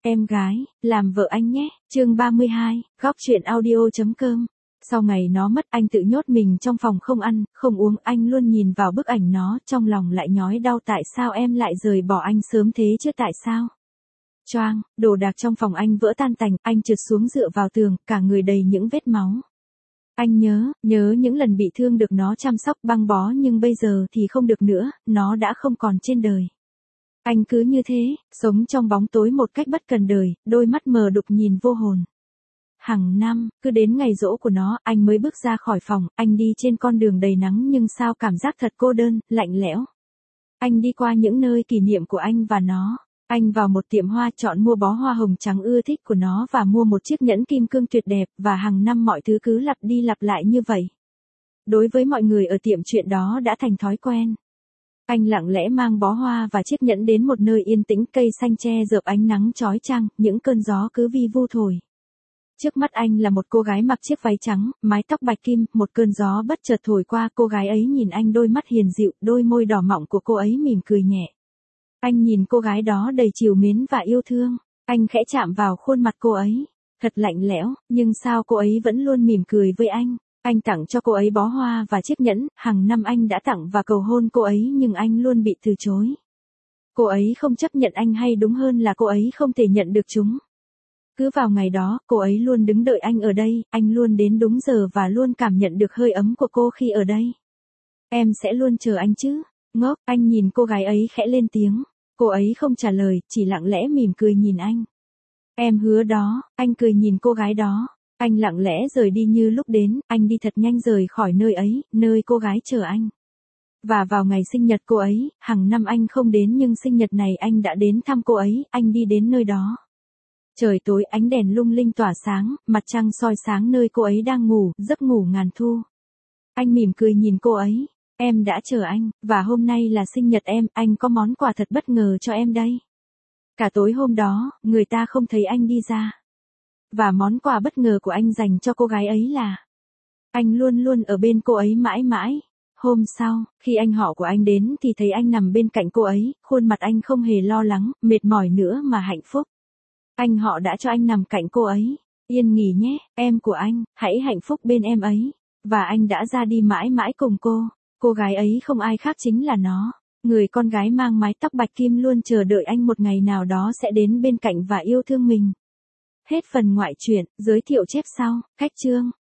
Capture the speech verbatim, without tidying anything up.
em gái, làm vợ anh nhé. Chương ba mươi hai, góc truyện audio.com. Sau ngày nó mất, anh tự nhốt mình trong phòng không ăn, không uống, anh luôn nhìn vào bức ảnh nó, trong lòng lại nhói đau tại sao em lại rời bỏ anh sớm thế chứ tại sao? Choang, đồ đạc trong phòng anh vỡ tan tành, anh trượt xuống dựa vào tường, cả người đầy những vết máu. Anh nhớ, nhớ những lần bị thương được nó chăm sóc băng bó nhưng bây giờ thì không được nữa, nó đã không còn trên đời. Anh cứ như thế, sống trong bóng tối một cách bất cần đời, đôi mắt mờ đục nhìn vô hồn. Hằng năm, cứ đến ngày giỗ của nó, anh mới bước ra khỏi phòng, anh đi trên con đường đầy nắng nhưng sao cảm giác thật cô đơn, lạnh lẽo. Anh đi qua những nơi kỷ niệm của anh và nó. Anh vào một tiệm hoa chọn mua bó hoa hồng trắng ưa thích của nó và mua một chiếc nhẫn kim cương tuyệt đẹp và hàng năm mọi thứ cứ lặp đi lặp lại như vậy. Đối với mọi người ở tiệm chuyện đó đã thành thói quen. Anh lặng lẽ mang bó hoa và chiếc nhẫn đến một nơi yên tĩnh, cây xanh che dợp ánh nắng chói chang, những cơn gió cứ vi vu thổi. Trước mắt anh là một cô gái mặc chiếc váy trắng, mái tóc bạch kim, một cơn gió bất chợt thổi qua, cô gái ấy nhìn anh, đôi mắt hiền dịu, đôi môi đỏ mọng của cô ấy mỉm cười nhẹ. Anh nhìn cô gái đó đầy trìu mến và yêu thương, anh khẽ chạm vào khuôn mặt cô ấy, thật lạnh lẽo, nhưng sao cô ấy vẫn luôn mỉm cười với anh. Anh tặng cho cô ấy bó hoa và chiếc nhẫn, hàng năm anh đã tặng và cầu hôn cô ấy nhưng anh luôn bị từ chối. Cô ấy không chấp nhận anh, hay đúng hơn là cô ấy không thể nhận được chúng. Cứ vào ngày đó, cô ấy luôn đứng đợi anh ở đây, anh luôn đến đúng giờ và luôn cảm nhận được hơi ấm của cô khi ở đây. Em sẽ luôn chờ anh chứ? Ngốc, anh nhìn cô gái ấy khẽ lên tiếng. Cô ấy không trả lời, chỉ lặng lẽ mỉm cười nhìn anh. Em hứa đó, anh cười nhìn cô gái đó. Anh lặng lẽ rời đi như lúc đến, anh đi thật nhanh rời khỏi nơi ấy, nơi cô gái chờ anh. Và vào ngày sinh nhật cô ấy, hàng năm anh không đến nhưng sinh nhật này anh đã đến thăm cô ấy, anh đi đến nơi đó. Trời tối, ánh đèn lung linh tỏa sáng, mặt trăng soi sáng nơi cô ấy đang ngủ, giấc ngủ ngàn thu. Anh mỉm cười nhìn cô ấy. Em đã chờ anh, và hôm nay là sinh nhật em, anh có món quà thật bất ngờ cho em đây. Cả tối hôm đó, người ta không thấy anh đi ra. Và món quà bất ngờ của anh dành cho cô gái ấy là anh luôn luôn ở bên cô ấy mãi mãi. Hôm sau, khi anh họ của anh đến thì thấy anh nằm bên cạnh cô ấy, khuôn mặt anh không hề lo lắng, mệt mỏi nữa mà hạnh phúc. Anh họ đã cho anh nằm cạnh cô ấy. Yên nghỉ nhé, em của anh, hãy hạnh phúc bên em ấy. Và anh đã ra đi mãi mãi cùng cô. Cô gái ấy không ai khác chính là nó. Người con gái mang mái tóc bạch kim luôn chờ đợi anh một ngày nào đó sẽ đến bên cạnh và yêu thương mình. Hết phần ngoại truyện, giới thiệu chép sau, cách chương.